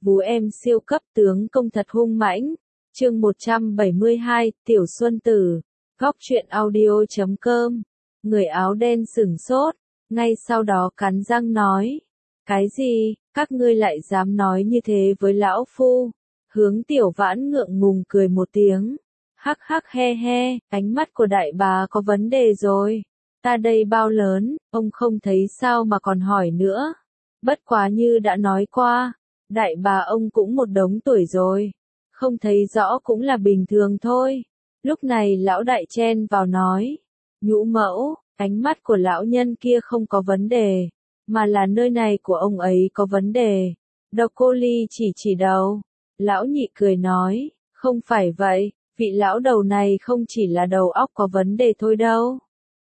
Vú em siêu cấp tướng công thật hung mãnh. Chương 172, Tiểu Xuân Tử. Góc truyện audio.com. Người áo đen sửng sốt, ngay sau đó cắn răng nói. Cái gì, các ngươi lại dám nói như thế với lão phu? Hướng Tiểu Vãn ngượng ngùng cười một tiếng. Hắc hắc he he, ánh mắt của đại bà có vấn đề rồi. Ta đây bao lớn, ông không thấy sao mà còn hỏi nữa. Bất quá như đã nói qua, đại bà ông cũng một đống tuổi rồi. Không thấy rõ cũng là bình thường thôi. Lúc này lão đại chen vào nói. Nhũ mẫu, ánh mắt của lão nhân kia không có vấn đề, mà là nơi này của ông ấy có vấn đề. Độc Cô Ly chỉ đầu. Lão nhị cười nói, không phải vậy, vị lão đầu này không chỉ là đầu óc có vấn đề thôi đâu.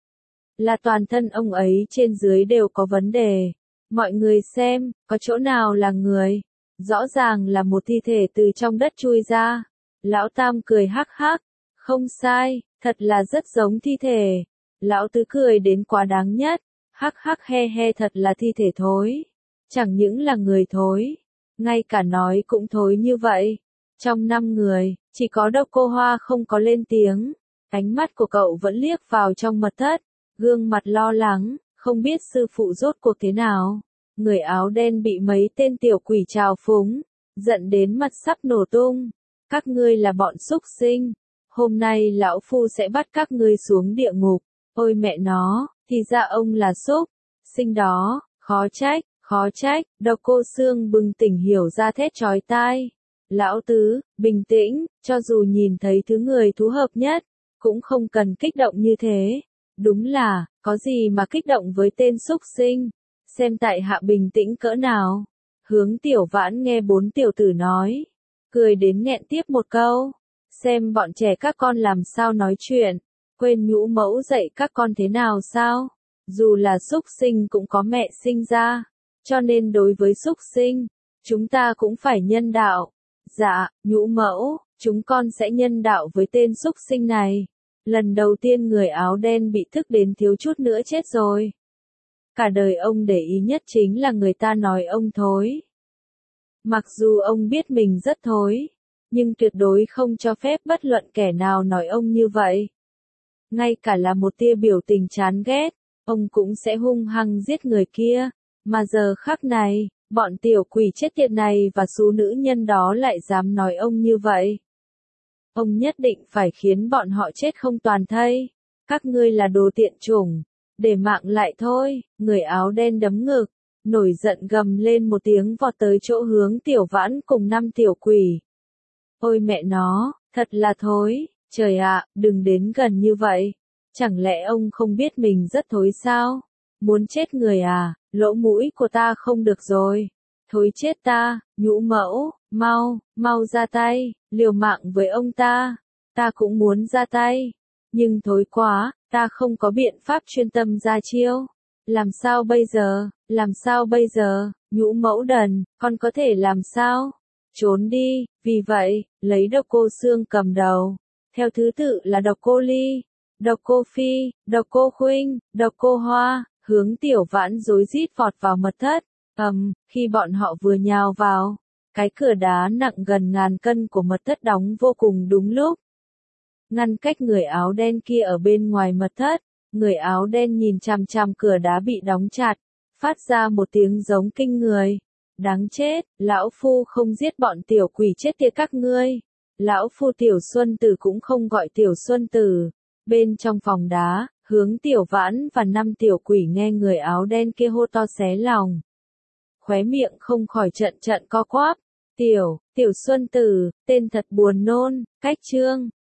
Là toàn thân ông ấy trên dưới đều có vấn đề. Mọi người xem, có chỗ nào là người? Rõ ràng là một thi thể từ trong đất chui ra. Lão Tam cười hắc hắc. Không sai, thật là rất giống thi thể. Lão Tứ cười đến quá đáng nhất. Hắc hắc he he, thật là thi thể thối. Chẳng những là người thối, ngay cả nói cũng thối như vậy. Trong 5 người, chỉ có Độc Cô Hoa không có lên tiếng. Ánh mắt của cậu vẫn liếc vào trong mật thất, gương mặt lo lắng, không biết sư phụ rốt cuộc thế nào. Người áo đen bị mấy tên tiểu quỷ trào phúng, giận đến mặt sắp nổ tung. Các ngươi là bọn súc sinh, hôm nay lão phu sẽ bắt các ngươi xuống địa ngục. Ôi mẹ nó, thì ra ông là súc sinh đó, khó trách. Độc Cô Xương bừng tỉnh hiểu ra thét chói tai. Lão Tứ, bình tĩnh, cho dù nhìn thấy thứ người thú hợp nhất, cũng không cần kích động như thế. Đúng là, có gì mà kích động với tên súc sinh, xem tại hạ bình tĩnh cỡ nào. Hướng Tiểu Vãn nghe 4 tiểu tử nói, cười đến nghẹn tiếp một câu. Xem bọn trẻ các con làm sao nói chuyện, quên nhũ mẫu dạy các con thế nào sao? Dù là súc sinh cũng có mẹ sinh ra, cho nên đối với súc sinh, chúng ta cũng phải nhân đạo. Dạ, nhũ mẫu, chúng con sẽ nhân đạo với tên súc sinh này. Lần đầu tiên người áo đen bị thức đến thiếu chút nữa chết rồi. Cả đời ông để ý nhất chính là người ta nói ông thối. Mặc dù ông biết mình rất thối, nhưng tuyệt đối không cho phép bất luận kẻ nào nói ông như vậy. Ngay cả là một tia biểu tình chán ghét, ông cũng sẽ hung hăng giết người kia. Mà giờ khắc này, bọn tiểu quỷ chết tiệt này và số nữ nhân đó lại dám nói ông như vậy. Ông nhất định phải khiến bọn họ chết không toàn thây. Các ngươi là đồ tiện chủng, để mạng lại thôi. Người áo đen đấm ngực, nổi giận gầm lên một tiếng vọt tới chỗ Hướng Tiểu Vãn cùng 5 tiểu quỷ. Ôi mẹ nó, thật là thối, trời ạ, đừng đến gần như vậy. Chẳng lẽ ông không biết mình rất thối sao? Muốn chết người à, lỗ mũi của ta không được rồi. Thối chết ta, nhũ mẫu, mau ra tay, liều mạng với ông ta. Ta cũng muốn ra tay, nhưng thối quá, ta không có biện pháp chuyên tâm ra chiêu. Làm sao bây giờ, nhũ mẫu đần, con có thể làm sao? Trốn đi, vì vậy, lấy Độc Cô Xương cầm đầu. Theo thứ tự là Độc Cô Ly, Độc Cô Phi, Độc Cô Khuynh, Độc Cô Hoa. Hướng Tiểu Vãn rối rít vọt vào mật thất. Khi bọn họ vừa nhào vào, cái cửa đá nặng gần ngàn cân của mật thất đóng vô cùng đúng lúc. Ngăn cách người áo đen kia ở bên ngoài mật thất. Người áo đen nhìn chằm chằm cửa đá bị đóng chặt, phát ra một tiếng giống kinh người. Đáng chết, lão phu không giết bọn tiểu quỷ chết tiệt các ngươi. Lão phu Tiểu Xuân Tử cũng không gọi Tiểu Xuân Tử. Bên trong phòng đá, Hướng Tiểu Vãn và 5 tiểu quỷ nghe người áo đen kia hô to xé lòng. Khóe miệng không khỏi trận co quắp. Tiểu Xuân Tử, tên thật buồn nôn, cách chương.